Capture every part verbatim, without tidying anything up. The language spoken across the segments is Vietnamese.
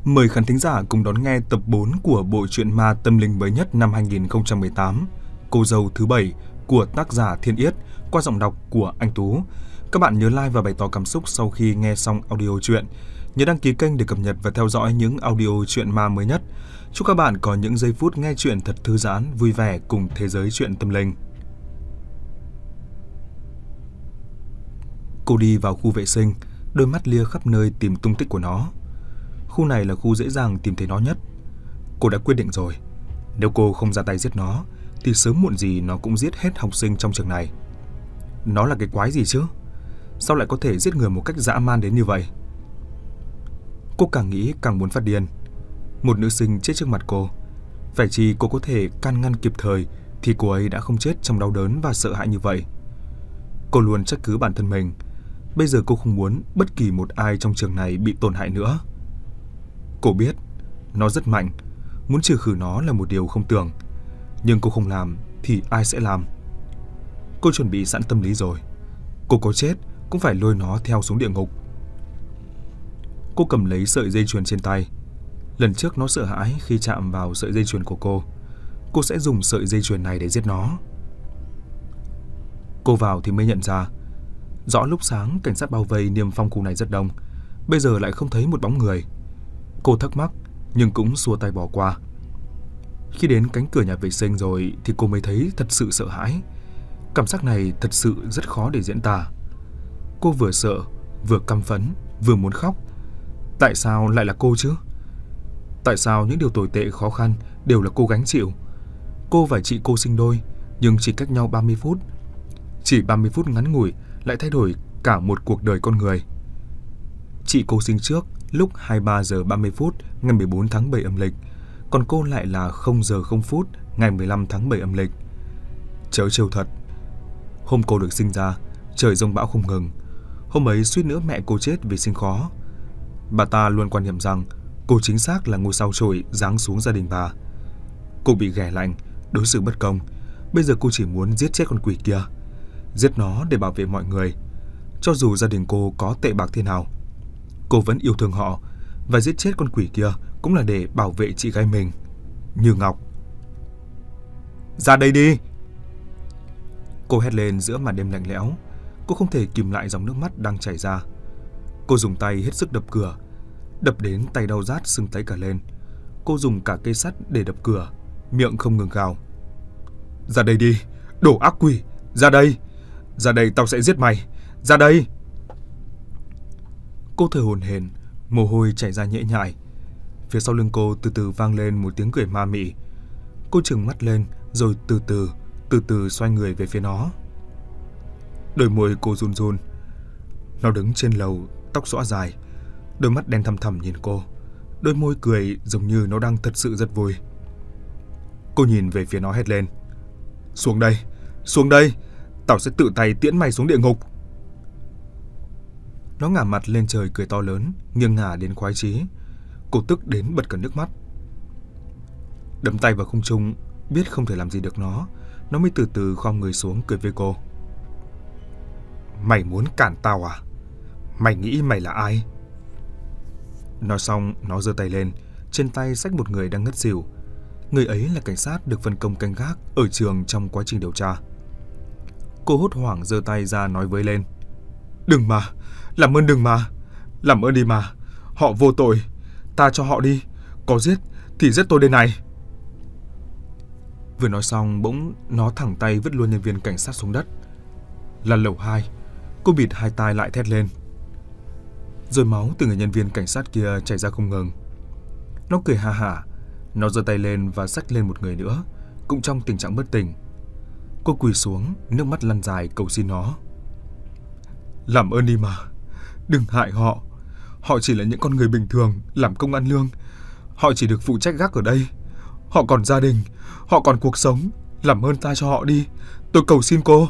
Mời khán thính giả cùng đón nghe tập bốn của bộ truyện ma tâm linh mới nhất năm hai nghìn không trăm mười tám, Cô dâu thứ bảy của tác giả Thiên Yết qua giọng đọc của anh Tú. Các bạn nhớ like và bày tỏ cảm xúc sau khi nghe xong audio truyện. Nhớ đăng ký kênh để cập nhật và theo dõi những audio truyện ma mới nhất. Chúc các bạn có những giây phút nghe truyện thật thư giãn, vui vẻ cùng thế giới truyện tâm linh. Cô đi vào khu vệ sinh, đôi mắt lia khắp nơi tìm tung tích của nó. Khu này là khu dễ dàng tìm thấy nó nhất. Cô đã quyết định rồi, nếu cô không ra tay giết nó thì sớm muộn gì nó cũng giết hết học sinh trong trường này. Nó là cái quái gì chứ? Sao lại có thể giết người một cách dã man đến như vậy? Cô càng nghĩ càng muốn phát điên. Một nữ sinh chết trước mặt cô, phải chi cô có thể can ngăn kịp thời thì cô ấy đã không chết trong đau đớn và sợ hãi như vậy. Cô luôn trách cứ bản thân mình. Bây giờ cô không muốn bất kỳ một ai trong trường này bị tổn hại nữa. Cô biết nó rất mạnh, muốn trừ khử nó là một điều không tưởng, nhưng cô không làm thì ai sẽ làm? Cô chuẩn bị sẵn tâm lý rồi, cô có chết cũng phải lôi nó theo xuống địa ngục. Cô cầm lấy sợi dây chuyền trên tay. Lần trước nó sợ hãi khi chạm vào sợi dây chuyền của cô. Cô sẽ dùng sợi dây chuyền này để giết nó. Cô vào thì mới nhận ra, rõ lúc sáng cảnh sát bao vây niêm phong khu này rất đông, bây giờ lại không thấy một bóng người. Cô thắc mắc nhưng cũng xua tay bỏ qua. Khi đến cánh cửa nhà vệ sinh rồi thì cô mới thấy thật sự sợ hãi. Cảm giác này thật sự rất khó để diễn tả. Cô vừa sợ, vừa căm phẫn, vừa muốn khóc. Tại sao lại là cô chứ? Tại sao những điều tồi tệ khó khăn đều là cô gánh chịu? Cô và chị cô sinh đôi, nhưng chỉ cách nhau ba mươi phút. Chỉ ba mươi phút ngắn ngủi lại thay đổi cả một cuộc đời con người. Chị cô sinh trước lúc hai mươi ba giờ ba mươi phút ngày mười bốn tháng bảy âm lịch, còn cô lại là không giờ không phút ngày mười lăm tháng bảy âm lịch. Chớ trêu thật. Hôm cô được sinh ra, trời giông bão không ngừng. Hôm ấy suýt nữa mẹ cô chết vì sinh khó. Bà ta luôn quan niệm rằng cô chính xác là ngôi sao chổi giáng xuống gia đình bà. Cô bị ghẻ lạnh, đối xử bất công. Bây giờ cô chỉ muốn giết chết con quỷ kia, giết nó để bảo vệ mọi người. Cho dù gia đình cô có tệ bạc thế nào, cô vẫn yêu thương họ, và giết chết con quỷ kia cũng là để bảo vệ chị gái mình, Như Ngọc. Ra đây đi! Cô hét lên giữa màn đêm lạnh lẽo. Cô không thể kìm lại dòng nước mắt đang chảy ra. Cô dùng tay hết sức đập cửa, đập đến tay đau rát sưng tấy cả lên. Cô dùng cả cây sắt để đập cửa, miệng không ngừng gào. Ra đây đi, đồ ác quỷ! Ra đây! Ra đây, tao sẽ giết mày! Ra đây! Cô thở hổn hển, mồ hôi chảy ra nhễ nhại. Phía sau lưng cô từ từ vang lên một tiếng cười ma mị. Cô trừng mắt lên rồi từ từ, từ từ xoay người về phía nó. Đôi môi cô run run. Nó đứng trên lầu, tóc xõa dài, đôi mắt đen thăm thẳm nhìn cô. Đôi môi cười giống như nó đang thật sự rất vui. Cô nhìn về phía nó hét lên. Xuống đây! Xuống đây! Tao sẽ tự tay tiễn mày xuống địa ngục! Nó ngả mặt lên trời cười to lớn, nghiêng ngả đến khoái chí. Cô tức đến bật cả nước mắt. Đấm tay vào không trung, biết không thể làm gì được nó, nó mới từ từ khom người xuống cười với cô. Mày muốn cản tao à? Mày nghĩ mày là ai? Nói xong, nó giơ tay lên, trên tay xách một người đang ngất xỉu. Người ấy là cảnh sát được phân công canh gác ở trường trong quá trình điều tra. Cô hốt hoảng giơ tay ra nói với lên. Đừng mà! Làm ơn đừng mà! Làm ơn đi mà! Họ vô tội! Ta cho họ đi! Có giết thì giết tôi đây này! Vừa nói xong bỗng nó thẳng tay vứt luôn nhân viên cảnh sát xuống đất. Là lầu hai. Cô bịt hai tai lại thét lên. Rồi máu từ người nhân viên cảnh sát kia chảy ra không ngừng. Nó cười ha hả. Nó giơ tay lên và xách lên một người nữa, cũng trong tình trạng bất tỉnh. Cô quỳ xuống, nước mắt lăn dài cầu xin nó. Làm ơn đi mà! Đừng hại họ! Họ chỉ là những con người bình thường, làm công ăn lương. Họ chỉ được phụ trách gác ở đây. Họ còn gia đình, họ còn cuộc sống. Làm ơn ta cho họ đi! Tôi cầu xin cô!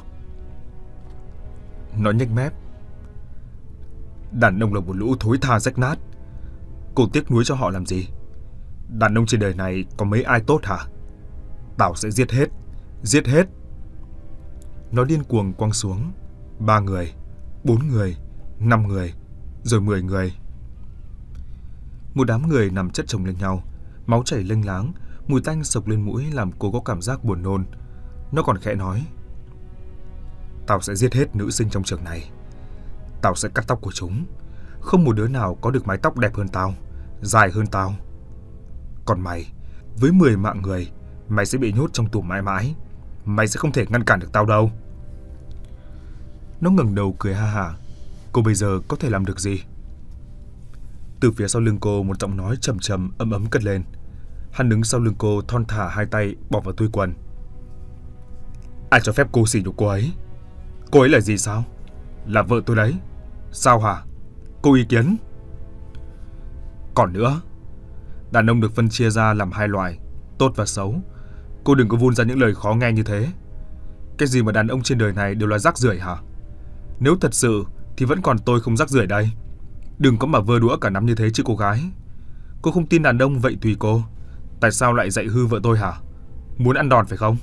Nó nhếch mép. Đàn ông là một lũ thối tha rách nát. Cô tiếc nuối cho họ làm gì? Đàn ông trên đời này có mấy ai tốt hả? Tao sẽ giết hết! Giết hết! Nó điên cuồng quăng xuống. Ba người, bốn người, năm người, rồi mười người. Một đám người nằm chất chồng lên nhau, máu chảy lênh láng, mùi tanh sộc lên mũi làm cô có cảm giác buồn nôn. Nó còn khẽ nói: "Tao sẽ giết hết nữ sinh trong trường này. Tao sẽ cắt tóc của chúng. Không một đứa nào có được mái tóc đẹp hơn tao, dài hơn tao. Còn mày, với mười mạng người, mày sẽ bị nhốt trong tù mãi mãi. Mày sẽ không thể ngăn cản được tao đâu." Nó ngẩng đầu cười ha hả. Cô bây giờ có thể làm được gì? Từ phía sau lưng cô, một giọng nói trầm trầm ấm ấm cất lên. Hắn đứng sau lưng cô, thon thả hai tay bỏ vào túi quần. "Ai cho phép cô xỉ nhục cô ấy? Cô ấy là gì sao? Là vợ tôi đấy. Sao hả? Cô ý kiến?" "Còn nữa, đàn ông được phân chia ra làm hai loại, tốt và xấu. Cô đừng có vun ra những lời khó nghe như thế. Cái gì mà đàn ông trên đời này đều là rác rưởi hả? Nếu thật sự thì vẫn còn tôi không rác rưởi đây. Đừng có mà vơ đũa cả nắm như thế chứ cô gái. Cô không tin đàn ông vậy tùy cô. Tại sao lại dạy hư vợ tôi hả? Muốn ăn đòn phải không?"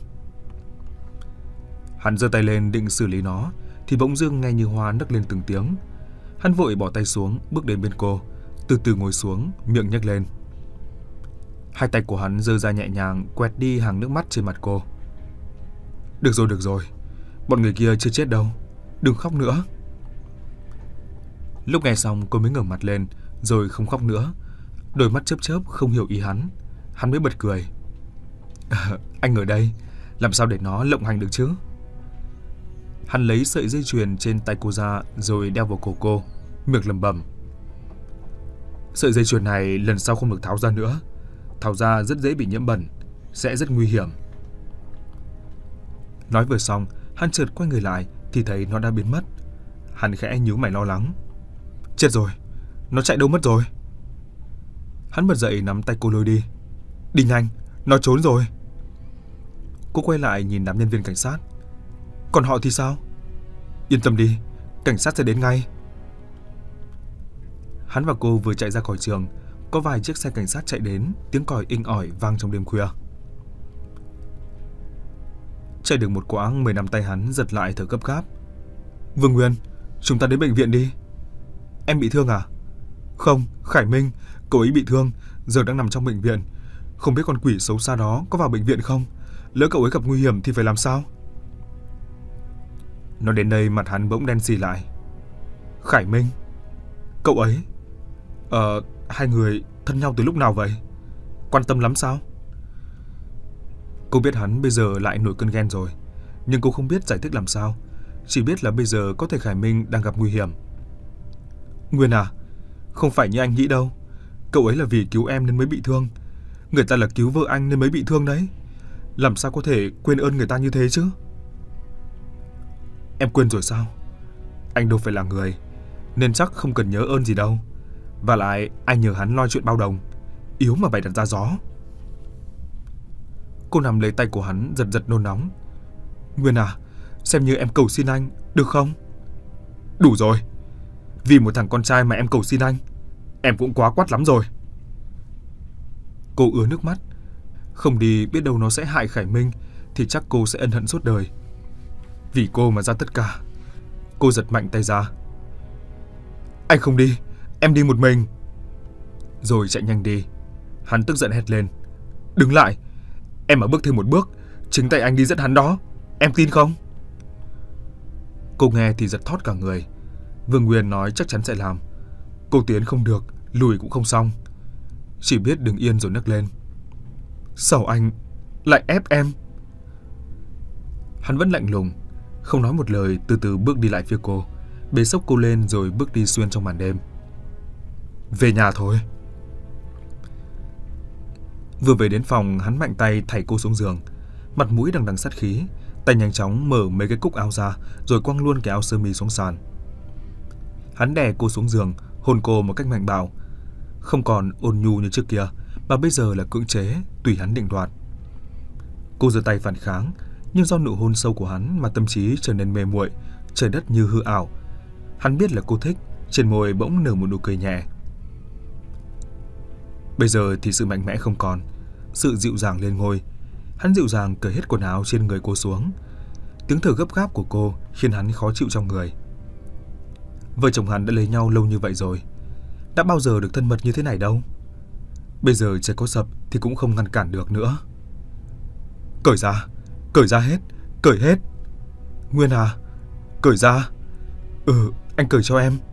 Hắn giơ tay lên định xử lý nó thì bỗng dưng nghe như hoa nấc lên từng tiếng. Hắn vội bỏ tay xuống, bước đến bên cô, từ từ ngồi xuống, miệng nhếch lên. Hai tay của hắn giơ ra nhẹ nhàng quẹt đi hàng nước mắt trên mặt cô. "Được rồi, được rồi. Bọn người kia chưa chết đâu. Đừng khóc nữa." Lúc nghe xong cô mới ngẩng mặt lên, rồi không khóc nữa. Đôi mắt chớp chớp không hiểu ý hắn. Hắn mới bật cười. À, "Anh ở đây, làm sao để nó lộng hành được chứ?" Hắn lấy sợi dây chuyền trên tay cô ra rồi đeo vào cổ cô, miệng lẩm bẩm: "Sợi dây chuyền này lần sau không được tháo ra nữa. Tháo ra rất dễ bị nhiễm bẩn, sẽ rất nguy hiểm." Nói vừa xong, hắn chợt quay người lại thì thấy nó đã biến mất. Hắn khẽ nhíu mày lo lắng. "Chết rồi, nó chạy đâu mất rồi?" Hắn bật dậy nắm tay cô lôi đi. "Đi nhanh, nó trốn rồi." Cô quay lại nhìn đám nhân viên cảnh sát. "Còn họ thì sao?" "Yên tâm đi, cảnh sát sẽ đến ngay." Hắn và cô vừa chạy ra khỏi trường, có vài chiếc xe cảnh sát chạy đến, tiếng còi inh ỏi vang trong đêm khuya. Chạy được một quãng, mười nắm tay hắn giật lại thở gấp gáp. "Vương Nguyên, chúng ta đến bệnh viện đi." "Em bị thương à?" "Không, Khải Minh, cậu ấy bị thương, giờ đang nằm trong bệnh viện. Không biết con quỷ xấu xa đó có vào bệnh viện không? Lỡ cậu ấy gặp nguy hiểm thì phải làm sao?" Nói đến đây mặt hắn bỗng đen xì lại. "Khải Minh? Cậu ấy? Ờ, hai người thân nhau từ lúc nào vậy? Quan tâm lắm sao?" Cô biết hắn bây giờ lại nổi cơn ghen rồi, nhưng cô không biết giải thích làm sao. Chỉ biết là bây giờ có thể Khải Minh đang gặp nguy hiểm. "Nguyên à, không phải như anh nghĩ đâu. Cậu ấy là vì cứu em nên mới bị thương. Người ta là cứu vợ anh nên mới bị thương đấy. Làm sao có thể quên ơn người ta như thế chứ?" "Em quên rồi sao? Anh đâu phải là người, nên chắc không cần nhớ ơn gì đâu. Và lại anh nhờ hắn lo chuyện bao đồng, yếu mà bày đặt ra gió." Cô nắm lấy tay của hắn giật giật nôn nóng. "Nguyên à, xem như em cầu xin anh, được không?" "Đủ rồi. Vì một thằng con trai mà em cầu xin anh, em cũng quá quát lắm rồi." Cô ứa nước mắt. Không đi biết đâu nó sẽ hại Khải Minh thì chắc cô sẽ ân hận suốt đời. Vì cô mà ra tất cả. Cô giật mạnh tay ra. "Anh không đi, em đi một mình." Rồi chạy nhanh đi. Hắn tức giận hét lên. "Đứng lại, em mà bước thêm một bước, chính tay anh đi dẫn hắn đó. Em tin không?" Cô nghe thì giật thót cả người. Vương Nguyên nói chắc chắn sẽ làm. Cô tiến không được, lùi cũng không xong. Chỉ biết đứng yên rồi nấc lên. "Sao anh lại ép em?" Hắn vẫn lạnh lùng, không nói một lời, từ từ bước đi lại phía cô, bế xốc cô lên rồi bước đi xuyên trong màn đêm. "Về nhà thôi." Vừa về đến phòng, hắn mạnh tay thảy cô xuống giường, mặt mũi đằng đằng sát khí, tay nhanh chóng mở mấy cái cúc áo ra rồi quăng luôn cái áo sơ mi xuống sàn. Hắn đè cô xuống giường, hôn cô một cách mạnh bạo, không còn ôn nhu như trước kia, mà bây giờ là cưỡng chế, tùy hắn định đoạt. Cô giơ tay phản kháng, nhưng do nụ hôn sâu của hắn mà tâm trí trở nên mê muội, trời đất như hư ảo. Hắn biết là cô thích, trên môi bỗng nở một nụ cười nhẹ. Bây giờ thì sự mạnh mẽ không còn, sự dịu dàng lên ngôi. Hắn dịu dàng cởi hết quần áo trên người cô xuống. Tiếng thở gấp gáp của cô khiến hắn khó chịu trong người. Vợ chồng hắn đã lấy nhau lâu như vậy rồi, đã bao giờ được thân mật như thế này đâu. Bây giờ trời có sập thì cũng không ngăn cản được nữa. Cởi ra, cởi ra hết, cởi hết. Nguyên à, cởi ra. Ừ, anh cởi cho em.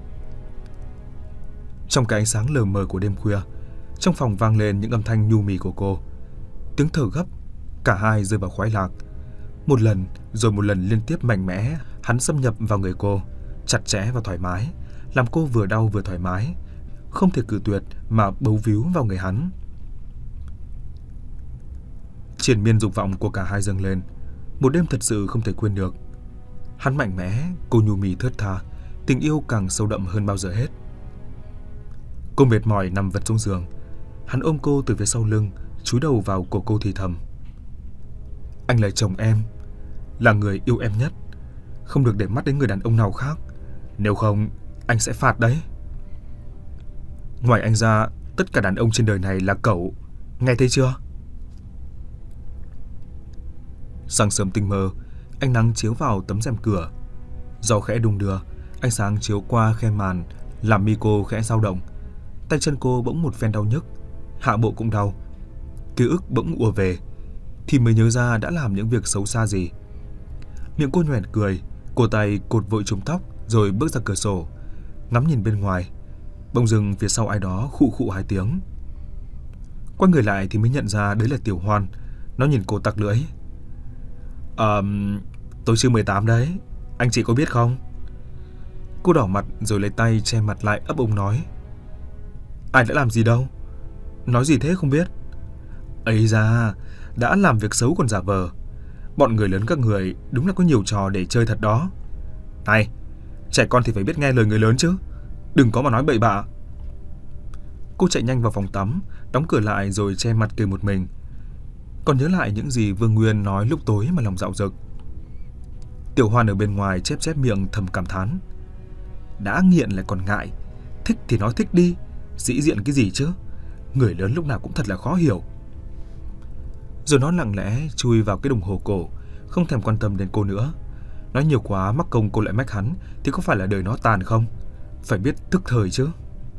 Trong cái ánh sáng lờ mờ của đêm khuya, trong phòng vang lên những âm thanh nhu mì của cô. Tiếng thở gấp, cả hai rơi vào khoái lạc. Một lần rồi một lần liên tiếp mạnh mẽ, hắn xâm nhập vào người cô, chặt chẽ và thoải mái, làm cô vừa đau vừa thoải mái, không thể cự tuyệt mà bấu víu vào người hắn. Triền miên dục vọng của cả hai dâng lên, một đêm thật sự không thể quên được. Hắn mạnh mẽ, cô nhu mì thướt tha, tình yêu càng sâu đậm hơn bao giờ hết. Cô mệt mỏi nằm vật xuống giường, hắn ôm cô từ phía sau lưng, chúi đầu vào cổ cô thì thầm: Anh là chồng em, là người yêu em nhất, không được để mắt đến người đàn ông nào khác, nếu không anh sẽ phạt đấy. Ngoài anh ra, tất cả đàn ông trên đời này là cẩu, nghe thấy chưa? Sáng sớm tinh mơ, ánh nắng chiếu vào tấm rèm cửa, gió khẽ đung đưa, ánh sáng chiếu qua khe màn làm mi cô khẽ dao động. Tay chân cô bỗng một phen đau nhức, hạ bộ cũng đau. Ký ức bỗng ùa về, thì mới nhớ ra đã làm những việc xấu xa gì. Miệng cô nhoẻn cười, cổ tay cột vội chùm tóc rồi bước ra cửa sổ, ngắm nhìn bên ngoài. Bỗng dưng phía sau ai đó khụ khụ hai tiếng. Quay người lại thì mới nhận ra đấy là Tiểu Hoan. Nó nhìn cô tặc lưỡi. Ờ, tôi chưa mười tám đấy, anh chị có biết không? Cô đỏ mặt rồi lấy tay che mặt lại ấp úng nói: Ai đã làm gì đâu? Nói gì thế không biết? Ấy da, đã làm việc xấu còn giả vờ. Bọn người lớn các người đúng là có nhiều trò để chơi thật đó. Này, trẻ con thì phải biết nghe lời người lớn chứ, đừng có mà nói bậy bạ. Cô chạy nhanh vào phòng tắm, đóng cửa lại rồi che mặt cười một mình. Còn nhớ lại những gì Vương Nguyên nói lúc tối mà lòng dạo dực. Tiểu Hoan ở bên ngoài chép chép miệng thầm cảm thán: Đã nghiện lại còn ngại, thích thì nói thích đi, sĩ diện cái gì chứ, người lớn lúc nào cũng thật là khó hiểu. Rồi nó lặng lẽ chui vào cái đồng hồ cổ, không thèm quan tâm đến cô nữa. Nói nhiều quá mắc công cô lại mách hắn thì có phải là đời nó tàn không? Phải biết thức thời chứ.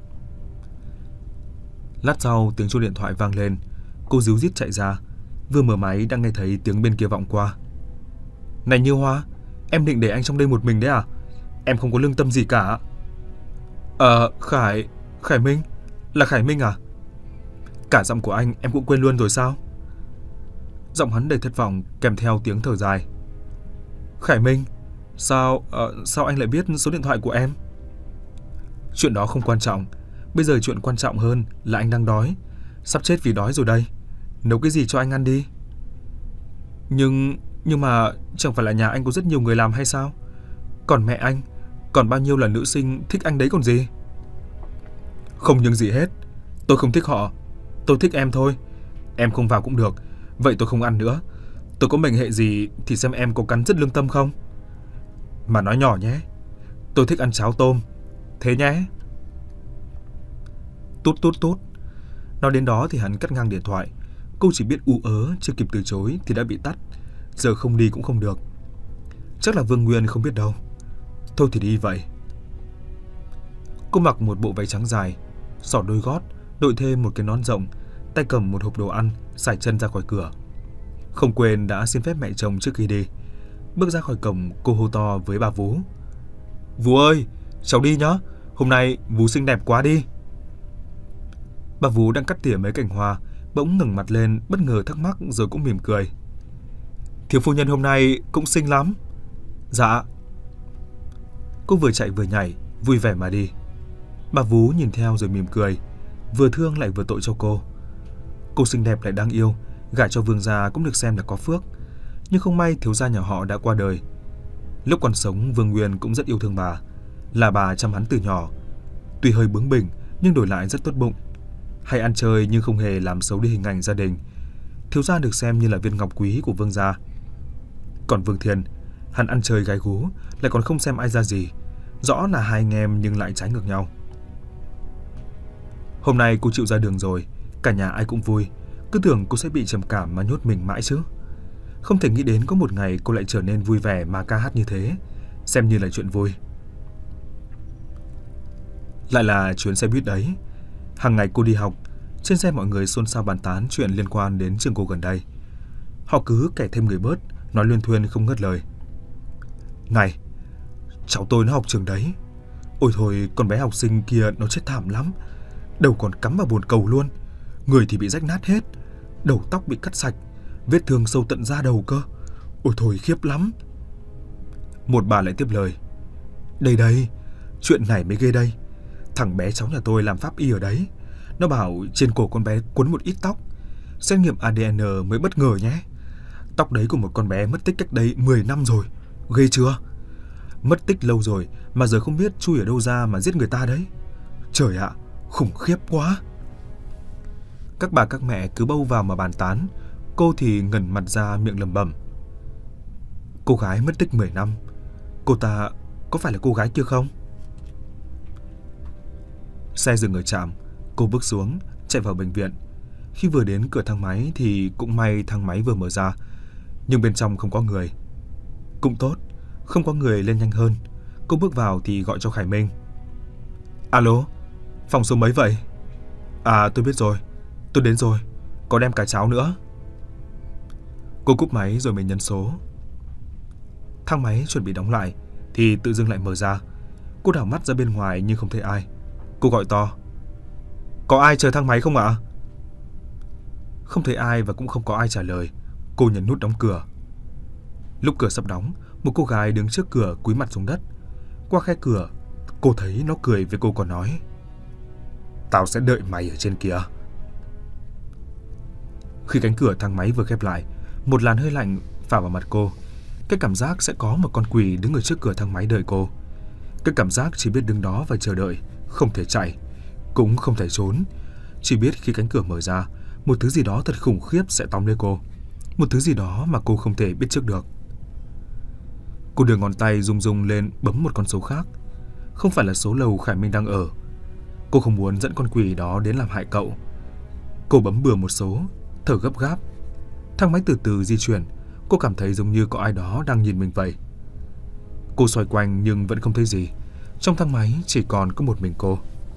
Lát sau tiếng chuông điện thoại vang lên. Cô ríu rít chạy ra, vừa mở máy đã nghe thấy tiếng bên kia vọng qua: Này Như Hoa, em định để anh trong đây một mình đấy à? Em không có lương tâm gì cả. Ờ, Khải... Khải Minh? Là Khải Minh à? Cả giọng của anh em cũng quên luôn rồi sao? Giọng hắn đầy thất vọng kèm theo tiếng thở dài. Khải Minh, sao... Uh, sao anh lại biết số điện thoại của em? Chuyện đó không quan trọng. Bây giờ chuyện quan trọng hơn là anh đang đói, sắp chết vì đói rồi đây. Nấu cái gì cho anh ăn đi. Nhưng... Nhưng mà chẳng phải là nhà anh có rất nhiều người làm hay sao? Còn mẹ anh, còn bao nhiêu là nữ sinh thích anh đấy còn gì. Không nhưng gì hết. Tôi không thích họ. Tôi thích em thôi. Em không vào cũng được. Vậy tôi không ăn nữa. Tôi có mệnh hệ gì thì xem em có cắn rứt lương tâm không. Mà nói nhỏ nhé, tôi thích ăn cháo tôm. Thế nhé. Tút tút tút. Nói đến đó thì hắn cắt ngang điện thoại. Cô chỉ biết ú ớ, chưa kịp từ chối thì đã bị tắt. Giờ không đi cũng không được. Chắc là Vương Nguyên không biết đâu. Thôi thì đi vậy. Cô mặc một bộ váy trắng dài, xỏ đôi gót, đội thêm một cái nón rộng, tay cầm một hộp đồ ăn, sải chân ra khỏi cửa. Không quên đã xin phép mẹ chồng trước khi đi. Bước ra khỏi cổng, cô hô to với bà Vú: Vú ơi, cháu đi nhá. Hôm nay Vú xinh đẹp quá đi. Bà Vú đang cắt tỉa mấy cành hoa, bỗng ngẩng mặt lên bất ngờ thắc mắc rồi cũng mỉm cười: Thiếu phu nhân hôm nay cũng xinh lắm. Dạ. Cô vừa chạy vừa nhảy, vui vẻ mà đi. Bà Vú nhìn theo rồi mỉm cười, vừa thương lại vừa tội cho cô. Cô xinh đẹp lại đáng yêu, gả cho Vương gia cũng được xem là có phước. Nhưng không may thiếu gia nhà họ đã qua đời. Lúc còn sống, Vương Nguyên cũng rất yêu thương bà, là bà chăm hắn từ nhỏ. Tuy hơi bướng bỉnh nhưng đổi lại rất tốt bụng, hay ăn chơi nhưng không hề làm xấu đi hình ảnh gia đình. Thiếu gia được xem như là viên ngọc quý của Vương gia. Còn Vương Thiên, hắn ăn chơi gái gú, lại còn không xem ai ra gì. Rõ là hai anh em nhưng lại trái ngược nhau. Hôm nay cô chịu ra đường rồi, cả nhà ai cũng vui. Cứ tưởng cô sẽ bị trầm cảm mà nhốt mình mãi chứ. Không thể nghĩ đến có một ngày cô lại trở nên vui vẻ mà ca hát như thế, xem như là chuyện vui. Lại là chuyến xe buýt đấy. Hàng ngày cô đi học, Trên xe mọi người xôn xao bàn tán chuyện liên quan đến trường cô gần đây. Họ cứ kẻ thêm người bớt, nói luyên thuyên không ngớt lời. Này, cháu tôi nó học trường đấy. Ôi thôi, con bé học sinh kia nó chết thảm lắm. Đầu còn cắm vào bồn cầu luôn. Người thì bị rách nát hết. Đầu tóc bị cắt sạch. Vết thương sâu tận da đầu cơ. Ôi thôi, khiếp lắm. Một bà lại tiếp lời. Đây đây, chuyện này mới ghê đây. Thằng bé cháu nhà tôi làm pháp y ở đấy. Nó bảo trên cổ con bé quấn một ít tóc. Xét nghiệm a đê en mới bất ngờ nhé. Tóc đấy của một con bé mất tích cách đây mười năm rồi. Ghê chưa? Mất tích lâu rồi mà giờ không biết chui ở đâu ra mà giết người ta đấy. Trời ạ, khủng khiếp quá. Các bà các mẹ cứ bâu vào mà bàn tán. Cô thì ngẩn mặt ra miệng lẩm bẩm. Cô gái mất tích mười năm. Cô ta có phải là cô gái kia không? Xe dừng ở trạm. Cô bước xuống, chạy vào bệnh viện. Khi vừa đến cửa thang máy thì cũng may thang máy vừa mở ra. Nhưng bên trong không có người. Cũng tốt, không có người lên nhanh hơn. Cô bước vào thì gọi cho Khải Minh. Alo, phòng số mấy vậy? À, tôi biết rồi, tôi đến rồi. Có đem cả cháo nữa. Cô cúp máy rồi mới nhấn số. Thang máy chuẩn bị đóng lại thì tự dưng lại mở ra. Cô đảo mắt ra bên ngoài nhưng không thấy ai. Cô gọi to. Có ai chờ thang máy không ạ? Không thấy ai và cũng không có ai trả lời. Cô nhấn nút đóng cửa. Lúc cửa sắp đóng, một cô gái đứng trước cửa cúi mặt xuống đất. Qua khe cửa, cô thấy nó cười với cô còn nói. Tao sẽ đợi mày ở trên kia. Khi cánh cửa thang máy vừa khép lại, một làn hơi lạnh phả vào mặt cô. Cái cảm giác sẽ có một con quỷ đứng ở trước cửa thang máy đợi cô. Cái cảm giác chỉ biết đứng đó và chờ đợi, không thể chạy, cũng không thể trốn. Chỉ biết khi cánh cửa mở ra, một thứ gì đó thật khủng khiếp sẽ tóm lấy cô. Một thứ gì đó mà cô không thể biết trước được. Cô đưa ngón tay rung rung lên bấm một con số khác. Không phải là số lầu Khải Minh đang ở. Cô không muốn dẫn con quỷ đó đến làm hại cậu. Cô bấm bừa một số, thở gấp gáp. Thang máy từ từ di chuyển. Cô cảm thấy giống như có ai đó đang nhìn mình vậy. Cô xoay quanh nhưng vẫn không thấy gì. Trong thang máy chỉ còn có một mình cô.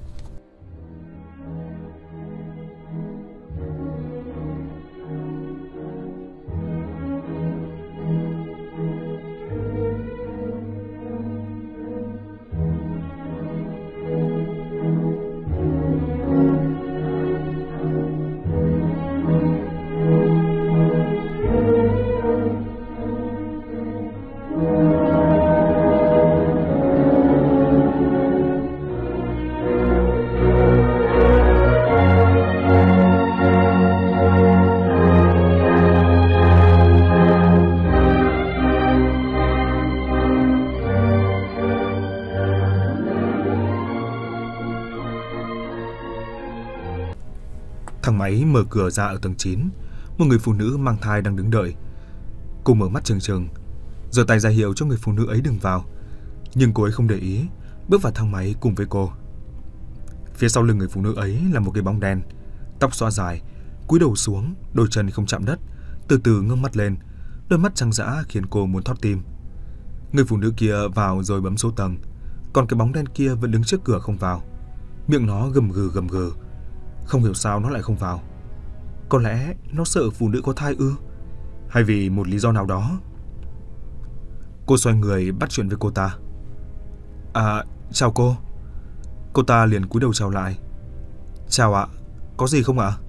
Thang máy mở cửa ra ở tầng chín. Một người phụ nữ mang thai đang đứng đợi. Cô mở mắt trừng trừng, giơ tay ra hiệu cho người phụ nữ ấy đừng vào. Nhưng cô ấy không để ý, bước vào thang máy cùng với cô. Phía sau lưng người phụ nữ ấy là một cái bóng đen, tóc xõa dài, cúi đầu xuống, đôi chân không chạm đất, từ từ ngước mắt lên, đôi mắt trắng dã khiến cô muốn thót tim. Người phụ nữ kia vào rồi bấm số tầng, còn cái bóng đen kia vẫn đứng trước cửa không vào. Miệng nó gầm gừ gầm gừ. Không hiểu sao nó lại không vào. Có lẽ nó sợ phụ nữ có thai ư? Hay vì một lý do nào đó? Cô xoay người bắt chuyện với cô ta. À, chào cô. Cô ta liền cúi đầu chào lại. Chào ạ, có gì không ạ?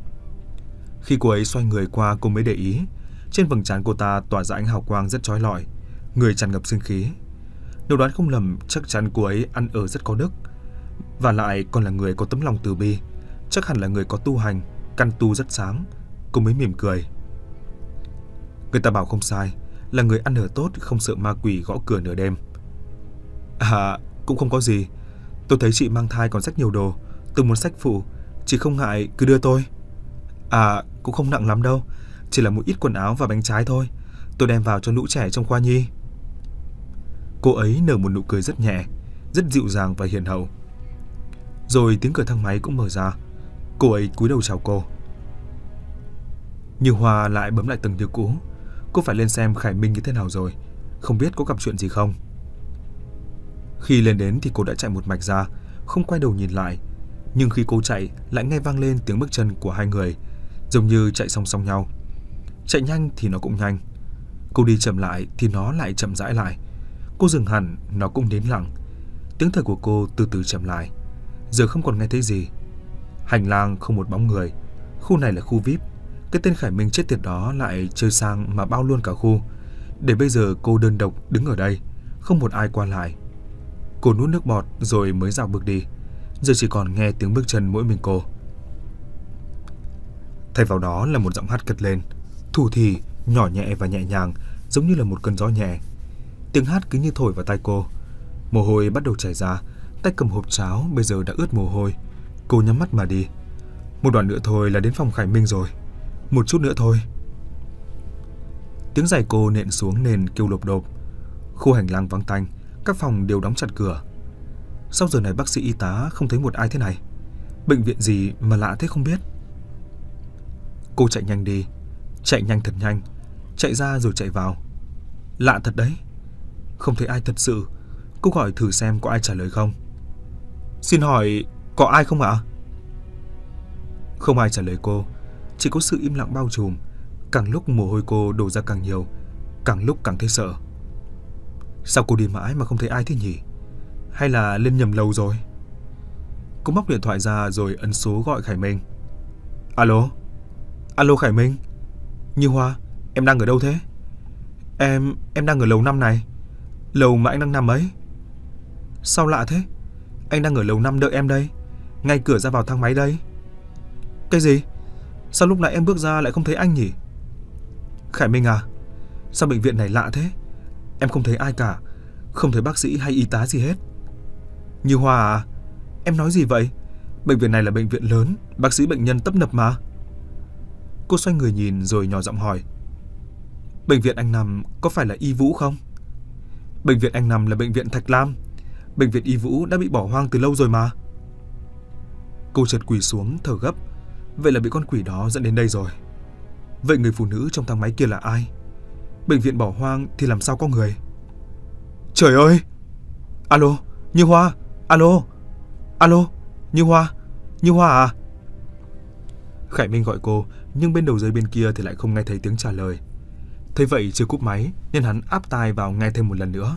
Khi cô ấy xoay người qua cô mới để ý. Trên vầng trán cô ta tỏa ra ánh hào quang rất chói lọi, người tràn ngập sinh khí. Nếu đoán không lầm, chắc chắn cô ấy ăn ở rất có đức. Và lại còn là người có tấm lòng từ bi. Chắc hẳn là người có tu hành, căn tu rất sáng. Cô mới mỉm cười. Người ta bảo không sai, là người ăn ở tốt, không sợ ma quỷ gõ cửa nửa đêm. À, cũng không có gì. Tôi thấy chị mang thai còn rất nhiều đồ. Tôi muốn xách phụ, chị không ngại cứ đưa tôi. À, cũng không nặng lắm đâu. Chỉ là một ít quần áo và bánh trái thôi. Tôi đem vào cho lũ trẻ trong khoa nhi. Cô ấy nở một nụ cười rất nhẹ, rất dịu dàng và hiền hậu. Rồi tiếng cửa thang máy cũng mở ra. Cô ấy cúi đầu chào cô. Như Hoa lại bấm lại tầng như cũ. Cô phải lên xem Khải Minh như thế nào rồi, không biết có gặp chuyện gì không. Khi lên đến thì cô đã chạy một mạch ra, không quay đầu nhìn lại. Nhưng khi cô chạy, lại nghe vang lên tiếng bước chân của hai người, giống như chạy song song nhau. Chạy nhanh thì nó cũng nhanh. Cô đi chậm lại thì nó lại chậm rãi lại. Cô dừng hẳn, nó cũng đến lặng. Tiếng thở của cô từ từ chậm lại. Giờ không còn nghe thấy gì. Hành lang không một bóng người. Khu này là khu vi ai pi. Cái tên Khải Minh chết tiệt đó lại chơi sang mà bao luôn cả khu. Để bây giờ cô đơn độc đứng ở đây, không một ai qua lại. Cô nuốt nước bọt rồi mới dạo bước đi. Giờ chỉ còn nghe tiếng bước chân mỗi mình cô. Thay vào đó là một giọng hát cất lên, thủ thỉ, nhỏ nhẹ và nhẹ nhàng, giống như là một cơn gió nhẹ. Tiếng hát cứ như thổi vào tai cô. Mồ hôi bắt đầu chảy ra, tay cầm hộp cháo bây giờ đã ướt mồ hôi. Cô nhắm mắt mà đi. Một đoạn nữa thôi là đến phòng Khải Minh rồi. Một chút nữa thôi. Tiếng giày cô nện xuống nền kêu lộp độp. Khu hành lang vắng tanh, các phòng đều đóng chặt cửa. Sau giờ này bác sĩ y tá không thấy một ai thế này. Bệnh viện gì mà lạ thế không biết. Cô chạy nhanh đi, chạy nhanh thật nhanh, chạy ra rồi chạy vào. Lạ thật đấy. Không thấy ai thật sự. Cô gọi thử xem có ai trả lời không. Xin hỏi, có ai không ạ? Không ai trả lời cô. Chỉ có sự im lặng bao trùm. Càng lúc mồ hôi cô đổ ra càng nhiều, càng lúc càng thấy sợ. Sao cô đi mãi mà không thấy ai thế nhỉ? Hay là lên nhầm lầu rồi? Cô móc điện thoại ra rồi ấn số gọi Khải Minh. Alo? Alo Khải Minh? Như Hoa, em đang ở đâu thế? Em, em đang ở lầu năm này. Lầu mà anh đang nằm ấy. Sao lạ thế? Anh đang ở lầu năm đợi em đây. Ngay cửa ra vào thang máy đây. Cái gì? Sao lúc nãy em bước ra lại không thấy anh nhỉ? Khải Minh à, sao bệnh viện này lạ thế? Em không thấy ai cả. Không thấy bác sĩ hay y tá gì hết. Như Hoa à, em nói gì vậy? Bệnh viện này là bệnh viện lớn, bác sĩ bệnh nhân tấp nập mà. Cô xoay người nhìn rồi nhỏ giọng hỏi. Bệnh viện anh nằm có phải là Y Vũ không? Bệnh viện anh nằm là bệnh viện Thạch Lam. Bệnh viện Y Vũ đã bị bỏ hoang từ lâu rồi mà. Cô chợt quỳ xuống thở gấp. Vậy là bị con quỷ đó dẫn đến đây rồi. Vậy người phụ nữ trong thang máy kia là ai? Bệnh viện bỏ hoang thì làm sao có người? Trời ơi! Alo, Như Hoa! Alo! Alo, Như Hoa! Như Hoa à? Khải Minh gọi cô, nhưng bên đầu dây bên kia thì lại không nghe thấy tiếng trả lời. Thế vậy chưa cúp máy, nên hắn áp tai vào nghe thêm một lần nữa.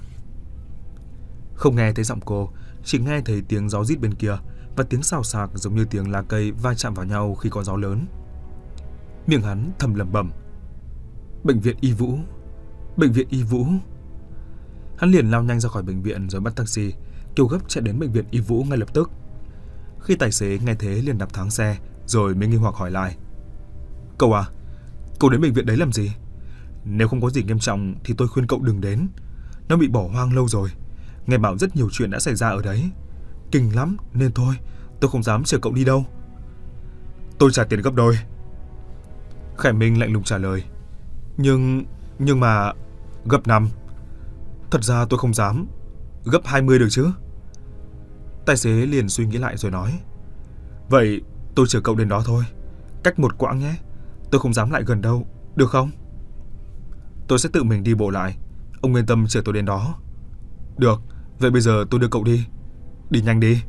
Không nghe thấy giọng cô, chỉ nghe thấy tiếng gió rít bên kia và tiếng xào xạc giống như tiếng lá cây va chạm vào nhau khi có gió lớn. Miệng hắn thầm lẩm bẩm. Bệnh viện Y Vũ, bệnh viện Y Vũ. Hắn liền lao nhanh ra khỏi bệnh viện rồi bắt taxi, kêu gấp chạy đến bệnh viện Y Vũ ngay lập tức. Khi tài xế nghe thế liền đạp thắng xe, rồi mới nghi hoặc hỏi lại. Cậu à, cậu đến bệnh viện đấy làm gì? Nếu không có gì nghiêm trọng thì tôi khuyên cậu đừng đến. Nó bị bỏ hoang lâu rồi. Nghe bảo rất nhiều chuyện đã xảy ra ở đấy. Kinh lắm nên thôi, tôi không dám chờ cậu đi đâu. Tôi trả tiền gấp đôi. Khải Minh lạnh lùng trả lời. Nhưng, nhưng mà... Gấp năm. Thật ra tôi không dám. Gấp hai mươi được chứ? Tài xế liền suy nghĩ lại rồi nói. Vậy tôi chở cậu đến đó thôi. Cách một quãng nhé. Tôi không dám lại gần đâu, được không? Tôi sẽ tự mình đi bộ lại. Ông yên tâm chở tôi đến đó. Được, vậy bây giờ tôi đưa cậu đi. Đi nhanh đi.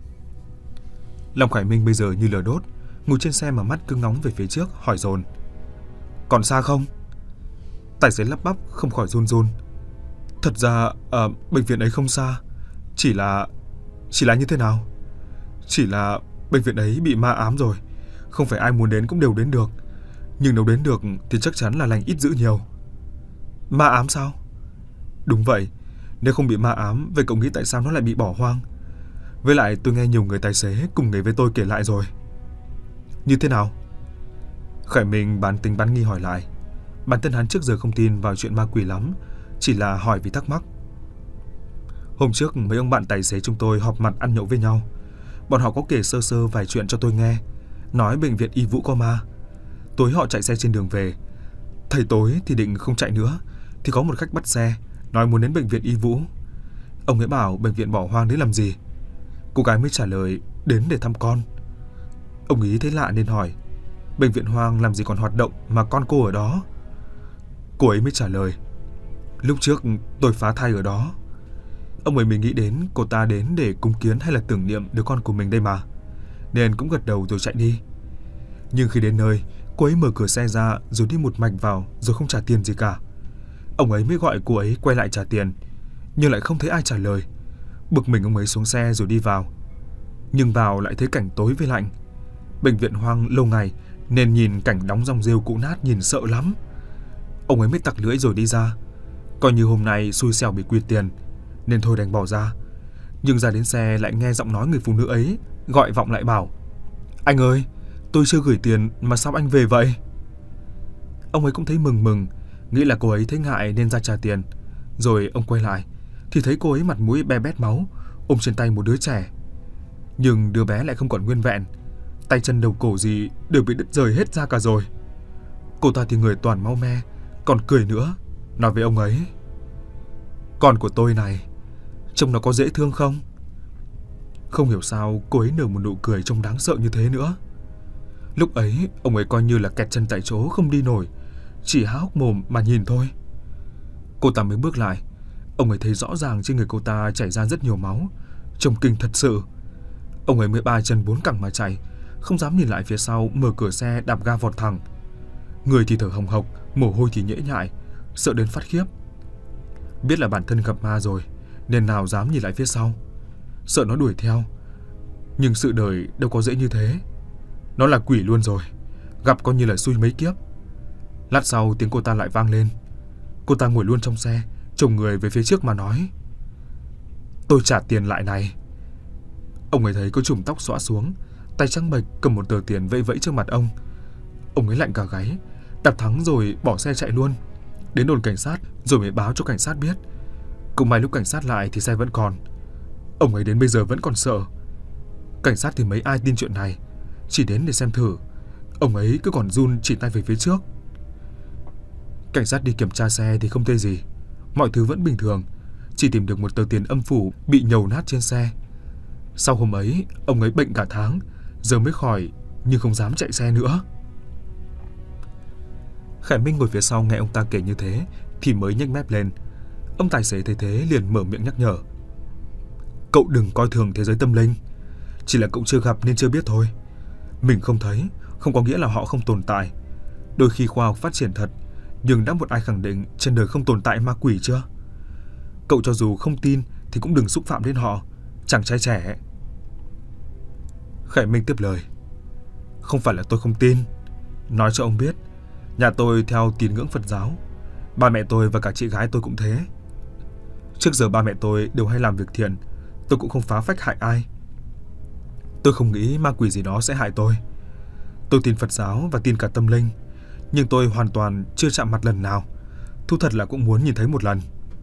Lòng Khải Minh bây giờ như lửa đốt, ngồi trên xe mà mắt cứ ngóng về phía trước, hỏi dồn. Còn xa không? Tài xế lắp bắp không khỏi run run. Thật ra à, bệnh viện ấy không xa. Chỉ là... Chỉ là như thế nào? Chỉ là bệnh viện ấy bị ma ám rồi. Không phải ai muốn đến cũng đều đến được. Nhưng nếu đến được thì chắc chắn là lành ít dữ nhiều. Ma ám sao? Đúng vậy. Nếu không bị ma ám, vậy cậu nghĩ tại sao nó lại bị bỏ hoang? Với lại tôi nghe nhiều người tài xế cùng nghề với tôi kể lại rồi. Như thế nào? Khải Minh bán tính bán nghi hỏi lại. Bản thân hắn trước giờ không tin vào chuyện ma quỷ lắm, chỉ là hỏi vì thắc mắc. Hôm trước mấy ông bạn tài xế chúng tôi họp mặt ăn nhậu với nhau. Bọn họ có kể sơ sơ vài chuyện cho tôi nghe. Nói bệnh viện Y Vũ có ma. Tối họ chạy xe trên đường về. Thầy tối thì định không chạy nữa, thì có một khách bắt xe, nói muốn đến bệnh viện Y Vũ. Ông ấy bảo bệnh viện bỏ hoang đấy làm gì. Cô gái mới trả lời đến để thăm con. Ông ấy thấy lạ nên hỏi, bệnh viện hoang làm gì còn hoạt động mà con cô ở đó? Cô ấy mới trả lời, lúc trước tôi phá thai ở đó. Ông ấy mới nghĩ đến cô ta đến để cúng kiến hay là tưởng niệm đứa con của mình đây mà. nên cũng gật đầu rồi chạy đi. Nhưng khi đến nơi, cô ấy mở cửa xe ra rồi đi một mạch vào rồi không trả tiền gì cả. Ông ấy mới gọi cô ấy quay lại trả tiền, nhưng lại không thấy ai trả lời. Bực mình ông ấy xuống xe rồi đi vào. Nhưng vào lại thấy cảnh tối với lạnh. Bệnh viện hoang lâu ngày nên nhìn cảnh đóng rong rêu cũ nát nhìn sợ lắm. Ông ấy mới tặc lưỡi rồi đi ra. Coi như hôm nay xui xẻo bị quyệt tiền nên thôi đành bỏ ra. Nhưng ra đến xe lại nghe giọng nói người phụ nữ ấy gọi vọng lại bảo: "Anh ơi, tôi chưa gửi tiền mà sao anh về vậy?" Ông ấy cũng thấy mừng mừng, nghĩ là cô ấy thấy ngại nên ra trả tiền. Rồi ông quay lại thì thấy cô ấy mặt mũi be bét máu, ôm trên tay một đứa trẻ. Nhưng đứa bé lại không còn nguyên vẹn, tay chân đầu cổ gì đều bị đứt rời hết ra cả rồi. Cô ta thì người toàn máu me, còn cười nữa, nói với ông ấy: "Con của tôi này, trông nó có dễ thương không?" Không hiểu sao cô ấy nở một nụ cười trông đáng sợ như thế nữa. Lúc ấy ông ấy coi như là kẹt chân tại chỗ không đi nổi, chỉ há hốc mồm mà nhìn thôi. Cô ta mới bước lại, ông ấy thấy rõ ràng trên người cô ta chảy ra rất nhiều máu, trông kinh thật sự. Ông ấy mới ba chân bốn cẳng mà chạy, không dám nhìn lại phía sau, mở cửa xe đạp ga vọt thẳng. Người thì thở hồng hộc, mồ hôi thì nhễ nhại, sợ đến phát khiếp. Biết là bản thân gặp ma rồi nên nào dám nhìn lại phía sau, sợ nó đuổi theo. Nhưng sự đời đâu có dễ như thế. Nó là quỷ luôn rồi, gặp coi như là xui mấy kiếp. Lát sau tiếng cô ta lại vang lên. Cô ta ngồi luôn trong xe, chồng người về phía trước mà nói: "Tôi trả tiền lại này." Ông ấy thấy có chùm tóc xõa xuống, tay trắng bệch cầm một tờ tiền vẫy vẫy trước mặt ông. Ông ấy lạnh cả gáy, đạp thắng rồi bỏ xe chạy luôn. Đến đồn cảnh sát rồi mới báo cho cảnh sát biết. Cũng may lúc cảnh sát lại thì xe vẫn còn. Ông ấy đến bây giờ vẫn còn sợ. Cảnh sát thì mấy ai tin chuyện này, chỉ đến để xem thử. Ông ấy cứ còn run chỉ tay về phía trước. Cảnh sát đi kiểm tra xe thì không thấy gì, mọi thứ vẫn bình thường, chỉ tìm được một tờ tiền âm phủ bị nhầu nát trên xe. Sau hôm ấy, ông ấy bệnh cả tháng, giờ mới khỏi nhưng không dám chạy xe nữa. Khải Minh ngồi phía sau nghe ông ta kể như thế thì mới nhếch mép lên. Ông tài xế thấy thế liền mở miệng nhắc nhở: "Cậu đừng coi thường thế giới tâm linh, chỉ là cậu chưa gặp nên chưa biết thôi. Mình không thấy không có nghĩa là họ không tồn tại. Đôi khi khoa học phát triển thật, nhưng đã một ai khẳng định trên đời không tồn tại ma quỷ chưa? Cậu cho dù không tin thì cũng đừng xúc phạm đến họ, chàng trai trẻ." Khải Minh tiếp lời: "Không phải là tôi không tin. Nói cho ông biết, nhà tôi theo tín ngưỡng Phật giáo. Ba mẹ tôi và cả chị gái tôi cũng thế. Trước giờ ba mẹ tôi đều hay làm việc thiện, tôi cũng không phá phách hại ai. Tôi không nghĩ ma quỷ gì đó sẽ hại tôi. Tôi tin Phật giáo và tin cả tâm linh, nhưng tôi hoàn toàn chưa chạm mặt lần nào. Thú thật là cũng muốn nhìn thấy một lần."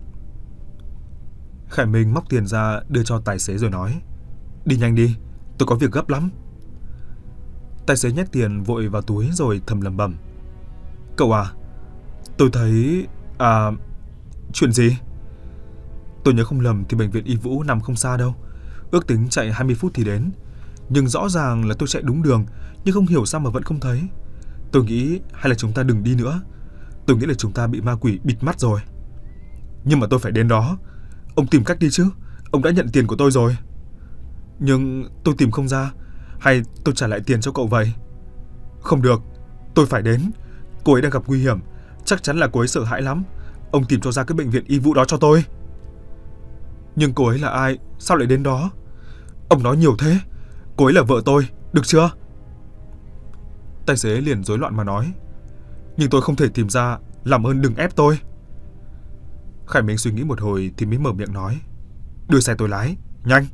Khải Minh móc tiền ra đưa cho tài xế rồi nói: "Đi nhanh đi, tôi có việc gấp lắm." Tài xế nhét tiền vội vào túi rồi thầm lẩm bẩm: "Cậu à, tôi thấy... À... Chuyện gì?" "Tôi nhớ không lầm thì bệnh viện Y Vũ nằm không xa đâu. Ước tính chạy hai mươi phút thì đến. Nhưng rõ ràng là tôi chạy đúng đường, nhưng không hiểu sao mà vẫn không thấy. Tôi nghĩ hay là chúng ta đừng đi nữa. Tôi nghĩ là chúng ta bị ma quỷ bịt mắt rồi. Nhưng mà tôi phải đến đó. Ông tìm cách đi chứ, ông đã nhận tiền của tôi rồi." "Nhưng tôi tìm không ra. Hay tôi trả lại tiền cho cậu vậy?" "Không được, tôi phải đến. Cô ấy đang gặp nguy hiểm, chắc chắn là cô ấy sợ hãi lắm. Ông tìm cho ra cái bệnh viện Y Vũ đó cho tôi." "Nhưng cô ấy là ai, sao lại đến đó?" "Ông nói nhiều thế. Cô ấy là vợ tôi, được chưa?" Tài xế liền rối loạn mà nói: "Nhưng tôi không thể tìm ra, làm ơn đừng ép tôi." Khải Minh suy nghĩ một hồi thì mới mở miệng nói: "Đưa xe tôi lái, nhanh."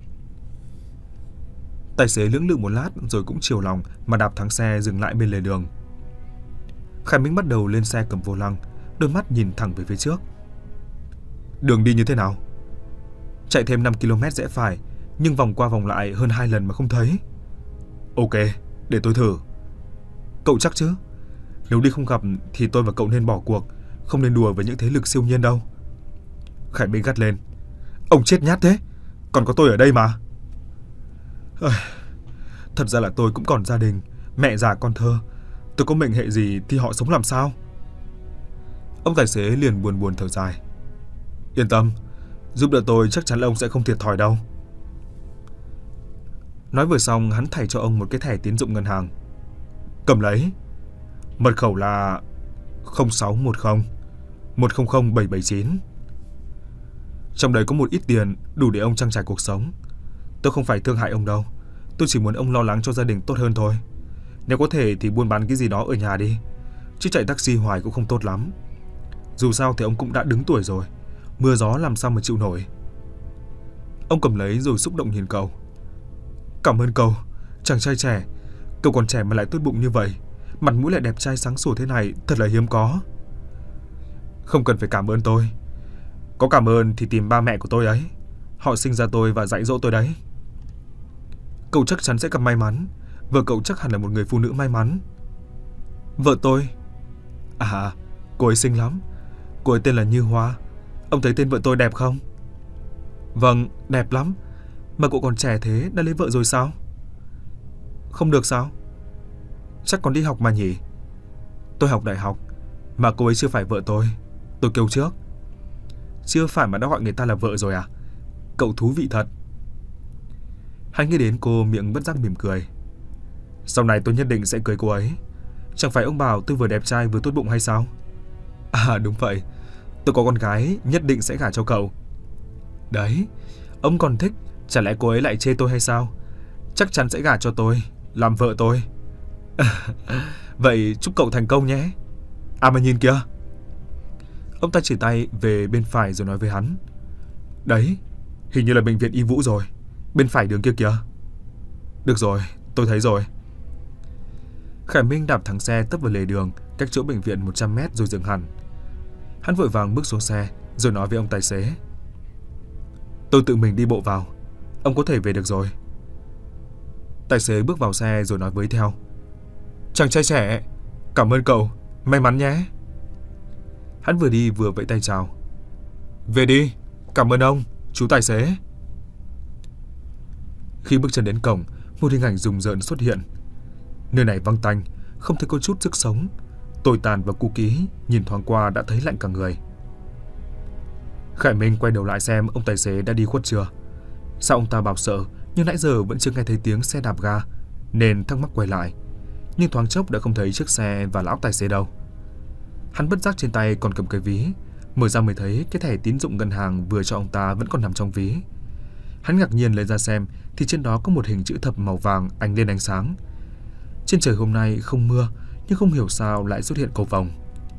Tài xế lưỡng lự một lát rồi cũng chiều lòng mà đạp thắng xe dừng lại bên lề đường. Khải Minh bắt đầu lên xe cầm vô lăng, đôi mắt nhìn thẳng về phía trước. "Đường đi như thế nào?" "Chạy thêm năm ki lô mét rẽ phải, nhưng vòng qua vòng lại hơn hai lần mà không thấy." "Ok, để tôi thử." "Cậu chắc chứ? Nếu đi không gặp thì tôi và cậu nên bỏ cuộc, không nên đùa với những thế lực siêu nhiên đâu." Khải Minh gắt lên: "Ông chết nhát thế, còn có tôi ở đây mà." "Thật ra là tôi cũng còn gia đình, mẹ già con thơ. Tôi có mệnh hệ gì thì họ sống làm sao?" Ông tài xế liền buồn buồn thở dài: "Yên tâm, giúp đỡ tôi chắc chắn là ông sẽ không thiệt thòi đâu." Nói vừa xong, hắn thảy cho ông một cái thẻ tín dụng ngân hàng. Cầm lấy. Mật khẩu là không sáu một không một không không bảy bảy chín. Trong đấy có một ít tiền đủ để ông trang trải cuộc sống. Tôi không phải thương hại ông đâu. Tôi chỉ muốn ông lo lắng cho gia đình tốt hơn thôi. Nếu có thể thì buôn bán cái gì đó ở nhà đi, chứ chạy taxi hoài cũng không tốt lắm. Dù sao thì ông cũng đã đứng tuổi rồi, mưa gió làm sao mà chịu nổi. Ông cầm lấy rồi xúc động nhìn cậu. Cảm ơn cậu, chàng trai trẻ. Cậu còn trẻ mà lại tốt bụng như vậy, mặt mũi lại đẹp trai sáng sủa thế này, thật là hiếm có. Không cần phải cảm ơn tôi. Có cảm ơn thì tìm ba mẹ của tôi ấy. Họ sinh ra tôi và dạy dỗ tôi đấy. Cậu chắc chắn sẽ gặp may mắn. Vợ cậu chắc hẳn là một người phụ nữ may mắn. Vợ tôi? À, cô ấy xinh lắm. Cô ấy tên là Như Hoa. Ông thấy tên vợ tôi đẹp không? Vâng, đẹp lắm. Mà cậu còn trẻ thế đã lấy vợ rồi sao? Không được sao? Chắc còn đi học mà nhỉ? Tôi học đại học, mà cô ấy chưa phải vợ tôi. Tôi kêu trước. Chưa phải mà đã gọi người ta là vợ rồi à? Cậu thú vị thật. Hắn nghĩ đến cô, miệng bất giác mỉm cười. Sau này tôi nhất định sẽ cưới cô ấy. Chẳng phải ông bảo tôi vừa đẹp trai vừa tốt bụng hay sao? À đúng vậy. Tôi có con gái, nhất định sẽ gả cho cậu. Đấy, ông còn thích. Chả lẽ cô ấy lại chê tôi hay sao? Chắc chắn sẽ gả cho tôi, làm vợ tôi. Vậy chúc cậu thành công nhé. À mà nhìn kìa. Ông ta chỉ tay về bên phải rồi nói với hắn. Đấy, hình như là bệnh viện Y Vũ rồi. Bên phải đường kia kìa. Được rồi, tôi thấy rồi. Khải Minh đạp thẳng xe tấp vào lề đường, cách chỗ bệnh viện một trăm mét rồi dừng hẳn. Hắn vội vàng bước xuống xe rồi nói với ông tài xế. Tôi tự mình đi bộ vào, ông có thể về được rồi. Tài xế bước vào xe rồi nói với theo. Chàng trai trẻ, cảm ơn cậu, may mắn nhé. Hắn vừa đi vừa vẫy tay chào. Về đi, cảm ơn ông, chú tài xế. Khi bước chân đến cổng, một hình ảnh rùng rợn xuất hiện. Nơi này vắng tanh, không thấy có chút sức sống. Tồi tàn và cũ kỹ, nhìn thoáng qua đã thấy lạnh cả người. Khải Minh quay đầu lại xem ông tài xế đã đi khuất chưa. Sao ông ta bảo sợ, nhưng nãy giờ vẫn chưa nghe thấy tiếng xe đạp ga, nên thắc mắc quay lại. Nhưng thoáng chốc đã không thấy chiếc xe và lão tài xế đâu. Hắn bất giác trên tay còn cầm cái ví, mở ra mới thấy cái thẻ tín dụng ngân hàng vừa cho ông ta vẫn còn nằm trong ví. Hắn ngạc nhiên lấy ra xem thì trên đó có một hình chữ thập màu vàng ánh lên ánh sáng. Trên trời hôm nay không mưa, nhưng không hiểu sao lại xuất hiện cầu vồng.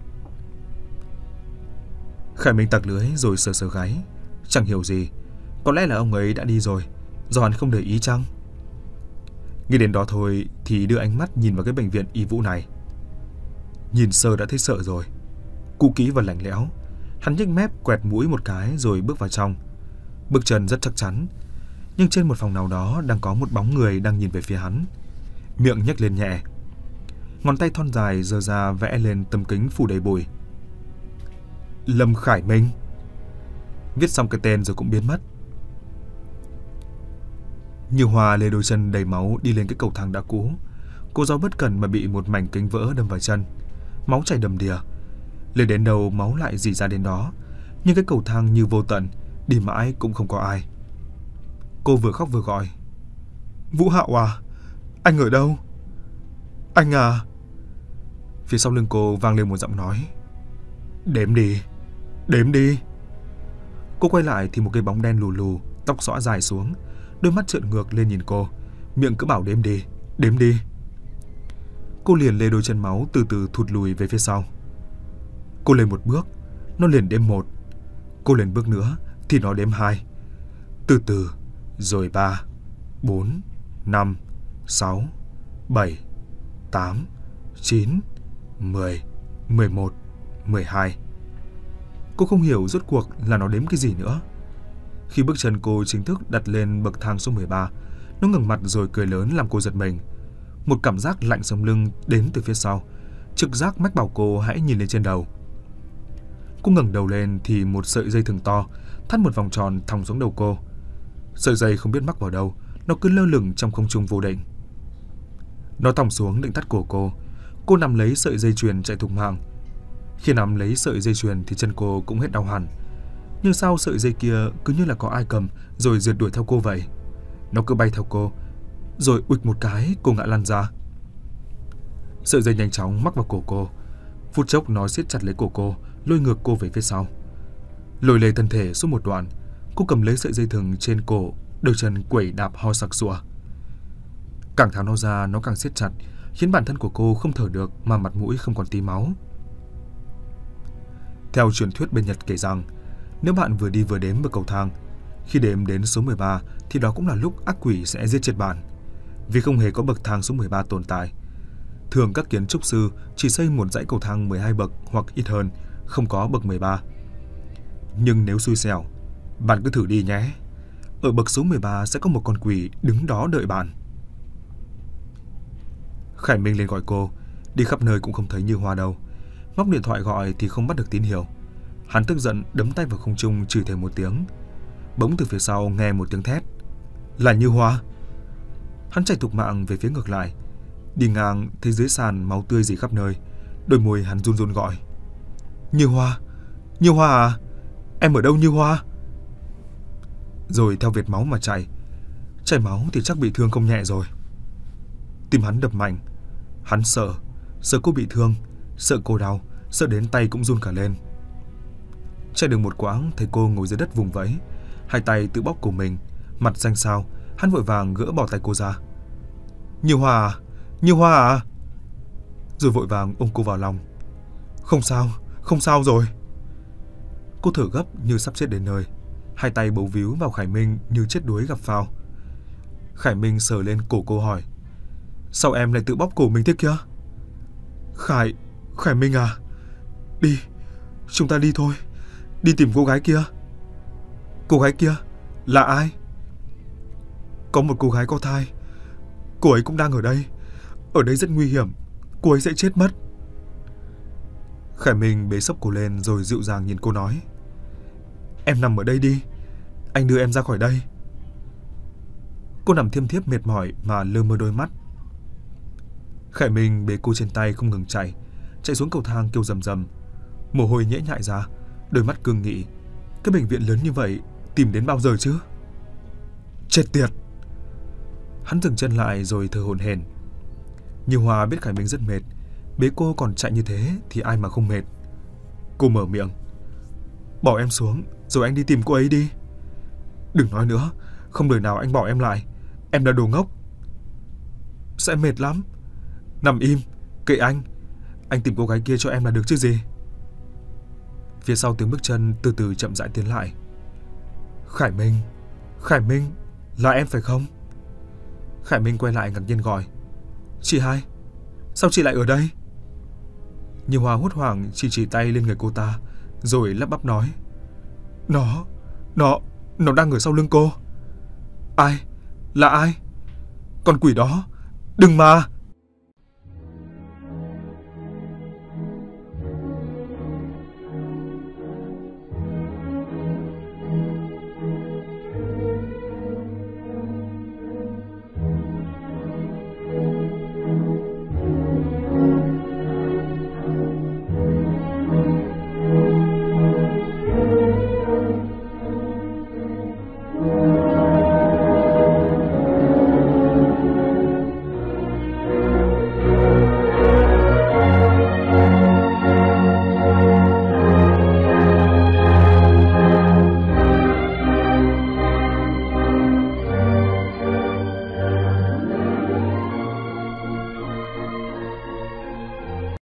Khải Minh tặc lưới rồi sờ sờ gáy, chẳng hiểu gì. Có lẽ là ông ấy đã đi rồi, do hắn không để ý chăng? Nghĩ đến đó thôi thì đưa ánh mắt nhìn vào cái bệnh viện Y Vũ này. Nhìn sơ đã thấy sợ rồi. Cũ kỹ và lạnh lẽo. Hắn nhếch mép quẹt mũi một cái rồi bước vào trong. Bước chân rất chắc chắn. Nhưng trên một phòng nào đó đang có một bóng người đang nhìn về phía hắn. Miệng nhếch lên nhẹ. Ngón tay thon dài giơ ra vẽ lên tấm kính phủ đầy bụi. Lâm Khải Minh. Viết xong cái tên rồi cũng biến mất. Như Hoa lê đôi chân đầy máu đi lên cái cầu thang đã cũ. Cô do bất cẩn mà bị một mảnh kính vỡ đâm vào chân. Máu chảy đầm đìa. Lên đến đâu máu lại rỉ ra đến đó. Nhưng cái cầu thang như vô tận, đi mãi cũng không có ai. Cô vừa khóc vừa gọi. Vũ Hạo à, anh ở đâu? Anh à. Phía sau lưng cô vang lên một giọng nói. Đếm đi, đếm đi. Cô quay lại thì một cái bóng đen lù lù, tóc xõa dài xuống, đôi mắt trợn ngược lên nhìn cô, miệng cứ bảo đếm đi, đếm đi. Cô liền lê đôi chân máu từ từ thụt lùi về phía sau. Cô lên một bước, nó liền đếm một. Cô lên bước nữa thì nó đếm hai. Từ từ, rồi ba, bốn, năm, sáu, bảy, tám, chín, mười, mười một, mười hai. Cô không hiểu rốt cuộc là nó đếm cái gì nữa. Khi bước chân cô chính thức đặt lên bậc thang số mười ba, nó ngẩng mặt rồi cười lớn làm cô giật mình. Một cảm giác lạnh sống lưng đến từ phía sau, trực giác mách bảo cô hãy nhìn lên trên đầu. Cô ngẩng đầu lên thì một sợi dây thừng to thắt một vòng tròn thòng xuống đầu cô. Sợi dây không biết mắc vào đâu, nó cứ lơ lửng trong không trung vô định. Nó thòng xuống định thắt cổ cô. Cô nắm lấy sợi dây chuyền chạy thục mạng. Khi nắm lấy sợi dây chuyền thì chân cô cũng hết đau hẳn. Nhưng sau sợi dây kia cứ như là có ai cầm rồi rượt đuổi theo cô vậy. Nó cứ bay theo cô, Rồi uịch một cái, cô ngã lăn ra. Sợi dây nhanh chóng mắc vào cổ cô. Phút chốc nó siết chặt lấy cổ cô, lôi ngược cô về phía sau. Lôi lê thân thể suốt một đoạn, cô cầm lấy sợi dây thừng trên cổ, đôi chân quẩy đạp ho sặc sụa. Càng tháo nó ra, nó càng siết chặt, khiến bản thân của cô không thở được mà mặt mũi không còn tí máu. Theo truyền thuyết bên Nhật kể rằng, nếu bạn vừa đi vừa đếm bậc cầu thang, khi đếm đến số mười ba thì đó cũng là lúc ác quỷ sẽ giết chết bạn, vì không hề có bậc thang số mười ba tồn tại. Thường các kiến trúc sư chỉ xây một dãy cầu thang mười hai bậc hoặc ít hơn, không có bậc mười ba. Nhưng nếu xui xẻo, bạn cứ thử đi nhé. Ở bậc số mười ba sẽ có một con quỷ đứng đó đợi bạn. Khải Minh lên gọi cô, đi khắp nơi cũng không thấy Như Hoa đâu. Móc điện thoại gọi thì không bắt được tín hiệu. Hắn tức giận đấm tay vào không trung chửi thề một tiếng. Bỗng từ phía sau nghe một tiếng thét. Là Như Hoa. Hắn chạy thục mạng về phía ngược lại. Đi ngang thấy dưới sàn máu tươi rỉ khắp nơi. Đôi môi hắn run run gọi. Như Hoa, Như Hoa à? Em ở đâu Như Hoa? Rồi theo vệt máu mà chạy. Chảy máu thì chắc bị thương không nhẹ rồi. Tim hắn đập mạnh. Hắn sợ, sợ cô bị thương, sợ cô đau, sợ đến tay cũng run cả lên. Chạy được một quãng thấy cô ngồi dưới đất vùng vẫy, hai tay tự bóp cổ mình, mặt xanh xao. Hắn vội vàng gỡ bỏ tay cô ra. Như Hoa à? Như Hoa à? Rồi vội vàng ôm cô vào lòng. Không sao, không sao rồi. Cô thở gấp như sắp chết đến nơi, hai tay bấu víu vào Khải Minh như chết đuối gặp phao. Khải Minh sờ lên cổ cô hỏi. Sao em lại tự bóp cổ mình thế kia? Khải, Khải Minh à? Đi, chúng ta đi thôi. Đi tìm cô gái kia. Cô gái kia là ai? Có một cô gái có thai. Cô ấy cũng đang ở đây. Ở đây rất nguy hiểm. Cô ấy sẽ chết mất. Khải Minh bế xốc cô lên rồi dịu dàng nhìn cô nói. Em nằm ở đây đi. Anh đưa em ra khỏi đây. Cô nằm thiêm thiếp mệt mỏi mà lơ mơ đôi mắt. Khải Minh bế cô trên tay không ngừng chạy. Chạy xuống cầu thang kêu rầm rầm. Mồ hôi nhễ nhại ra. Đôi mắt cương nghị. Cái bệnh viện lớn như vậy tìm đến bao giờ chứ? Chết tiệt. Hắn dừng chân lại rồi thở hổn hển. Như Hoa biết Khải Minh rất mệt. Bế cô còn chạy như thế thì ai mà không mệt. Cô mở miệng. Bỏ em xuống rồi anh đi tìm cô ấy đi. Đừng nói nữa. Không đời nào anh bỏ em lại. Em là đồ ngốc. Sẽ mệt lắm. Nằm im, kệ anh. Anh tìm cô gái kia cho em là được chứ gì. Phía sau tiếng bước chân từ từ chậm rãi tiến lại. Khải Minh, Khải Minh, là em phải không? Khải Minh quay lại ngạc nhiên gọi. Chị hai, sao chị lại ở đây? Như Hoa hốt hoảng chỉ chỉ tay lên người cô ta, rồi lắp bắp nói. Nó, nó, nó đang ở sau lưng cô. Ai? Là ai? Con quỷ đó, đừng mà!